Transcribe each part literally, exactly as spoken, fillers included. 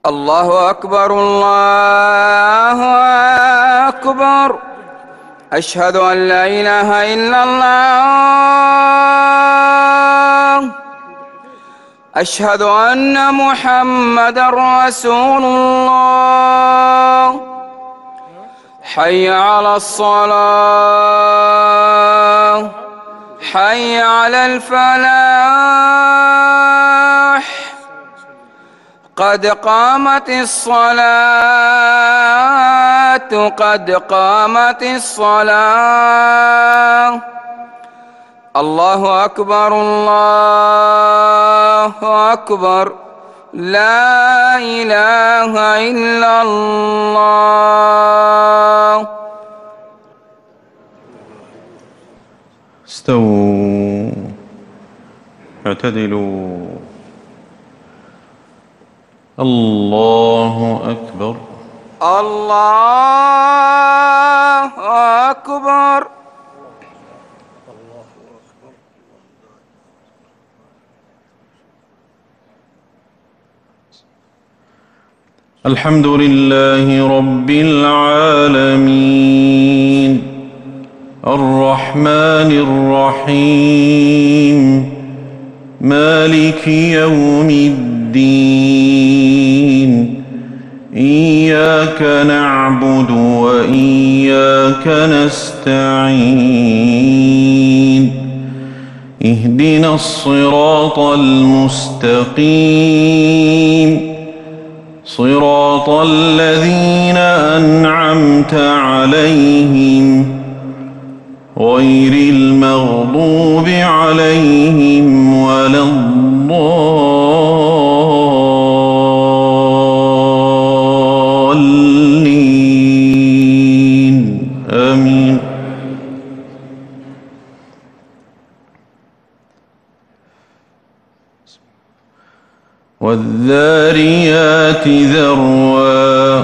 الله أكبر الله أكبر. أشهد أن لا إله إلا الله. أشهد أن محمدًا رسول الله. حي على الصلاة، حي على الفلاح. قد قامت الصلاة، قد قامت الصلاة. الله أكبر الله أكبر. لا إله إلا الله. استووا اعتدلوا. الله أكبر الله أكبر. الحمد لله رب العالمين الرحمن الرحيم مالك يوم الدين. إياك نعبد وإياك نستعين. اهدنا الصراط المستقيم صراط الذين أنعمت عليهم غير المغضوب عليهم ولا الضالين. آمين. والذاريات ذروا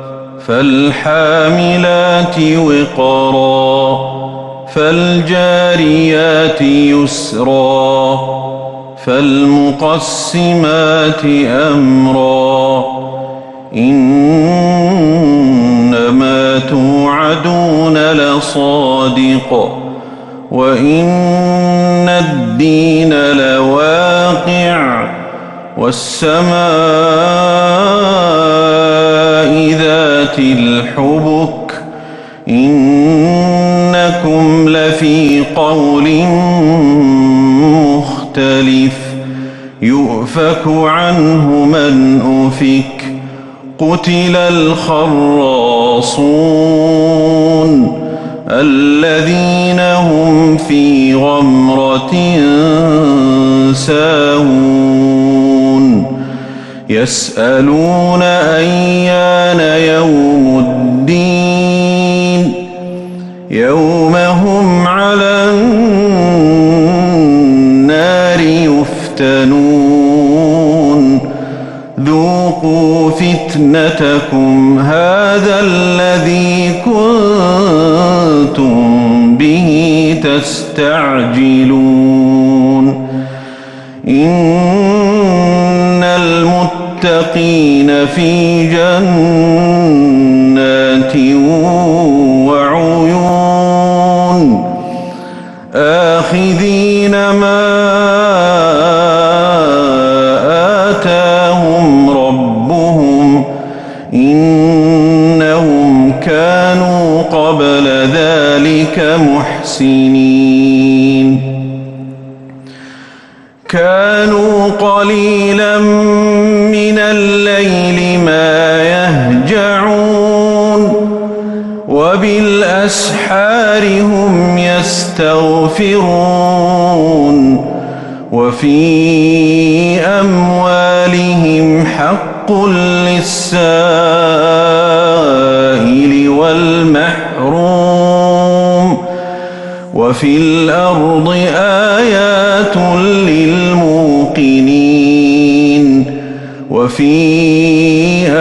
فالحاملات وقرا فالجاريات يسرا فالمقسمات أمرا. إنما توعدون لصادق وإن الدين لواقع. والسماء ذات الحبك إنكم لفي قول مختلف. يؤفك عنه من أفك. قتل الخراصون الذين هم في غمرة ساهون. يسألون أيان يوم الدين يوم هم على النار يفتنون. ذوقوا فتنتكم هذا الذي كنتم به تستعجلون. إن المتقين في جنات وعيون آخذين ما آتاهم ربهم إنهم كانوا قبل ذلك محسنين. كانوا قليلا من الليل ما يهجعون وبالأسحار هم يستغفرون. وفي أموالهم حق للسائل والمحروم. وفي الأرض آيات للموقنين. وفي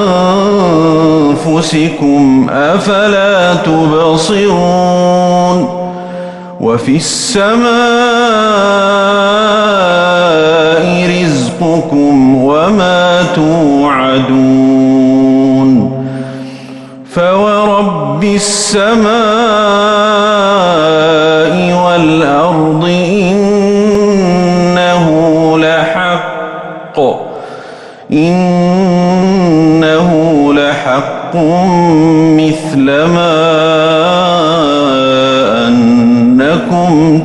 أنفسكم أفلا تبصرون. وفي السماء رزقكم رزقكم وما توعدون فورب السماء والأرض إنه لحق إنه لحق مثل ما أنكم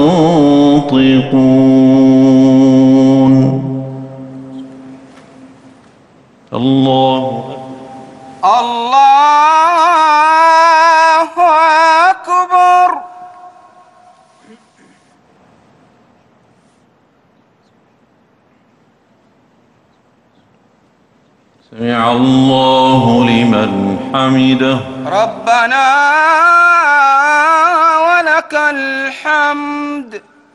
تنطقون. الله الله أكبر. سمع الله لمن حمده. ربنا ولك الحمد.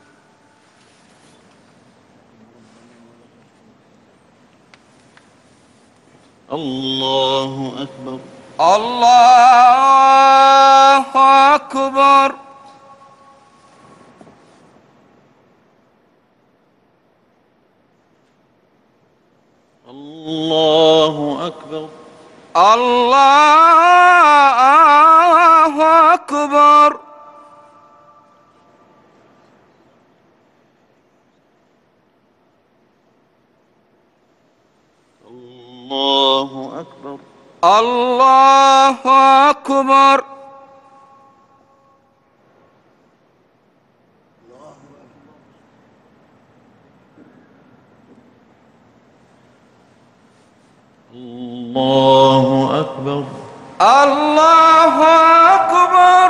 الله أكبر. الله أكبر. الله أكبر. الله أكبر. الله أكبر. الله أكبر. الله أكبر. الله أكبر.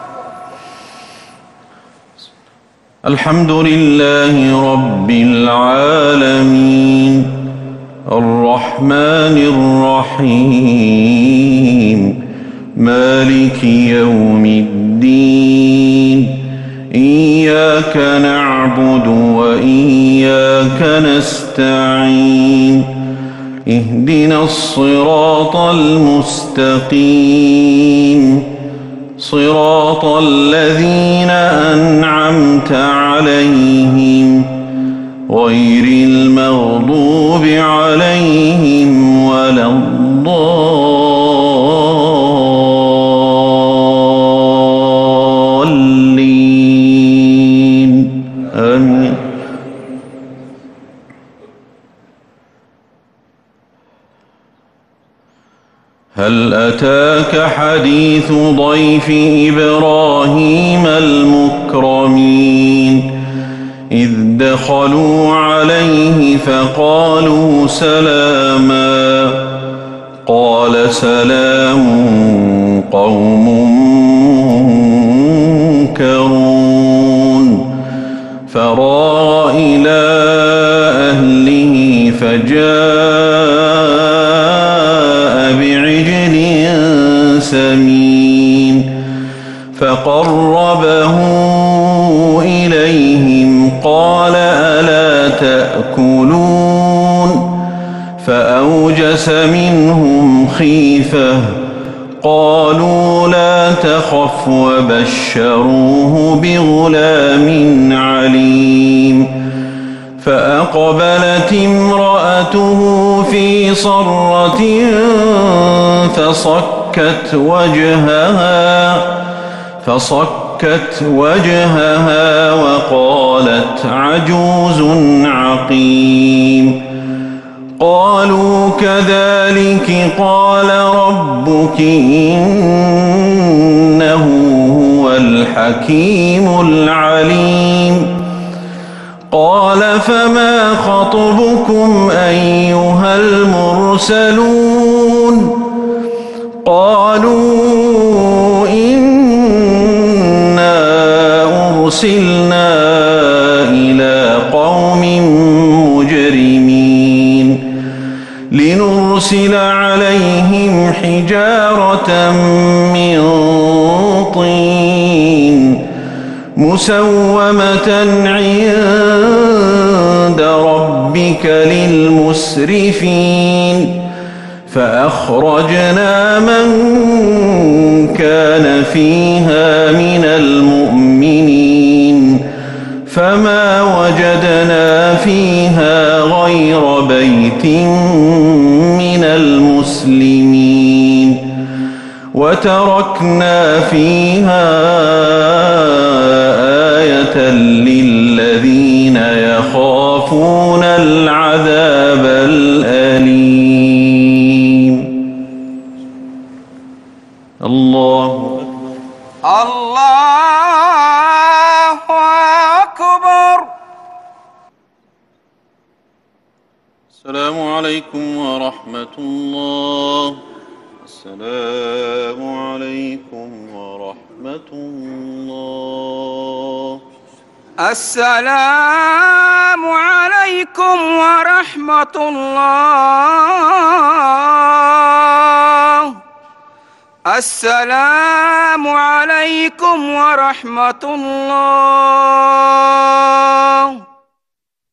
الحمد لله رب العالمين الرحمن الرحيم مالك يوم الدين إياك نعبد وإياك نستعين اهدنا الصراط المستقيم صراط الذين أنعمت عليهم غير المغضوب عليهم ولا الضالين آمين. هل أتاك حديث ضيف إبراهيم المكرمين إذ دخلوا عليه فقالوا سلاما قال سلام قوم منكرون فراغ إلى أهله فجاء بعجل سمين فقربه إليهم قال ألا تأكلون فأوجس منهم خيفة قالوا لا تخف وبشروه بغلام عليم فأقبلت امرأته في صرة فصكت وجهها فصكت وجهها وقالت عجوز عقيم قالوا كذلك قال ربك إنه هو الحكيم العليم قال فما خطبكم أيها المرسلون قالوا إنا أرسلنا إلى قوم مجرمين لنرسل عليهم حجارة من طين مسومة عند ربك للمسرفين فأخرجنا من كان فيها من المؤمنين فما وجدنا وجدنا فيها غير بيت من المسلمين وتركنا فيها آية للذين يخافون العذاب الأليم. الله الله أكبر. السلام عليكم ورحمة الله. السلام عليكم ورحمة الله. السلام عليكم ورحمة الله. السلام عليكم ورحمة الله.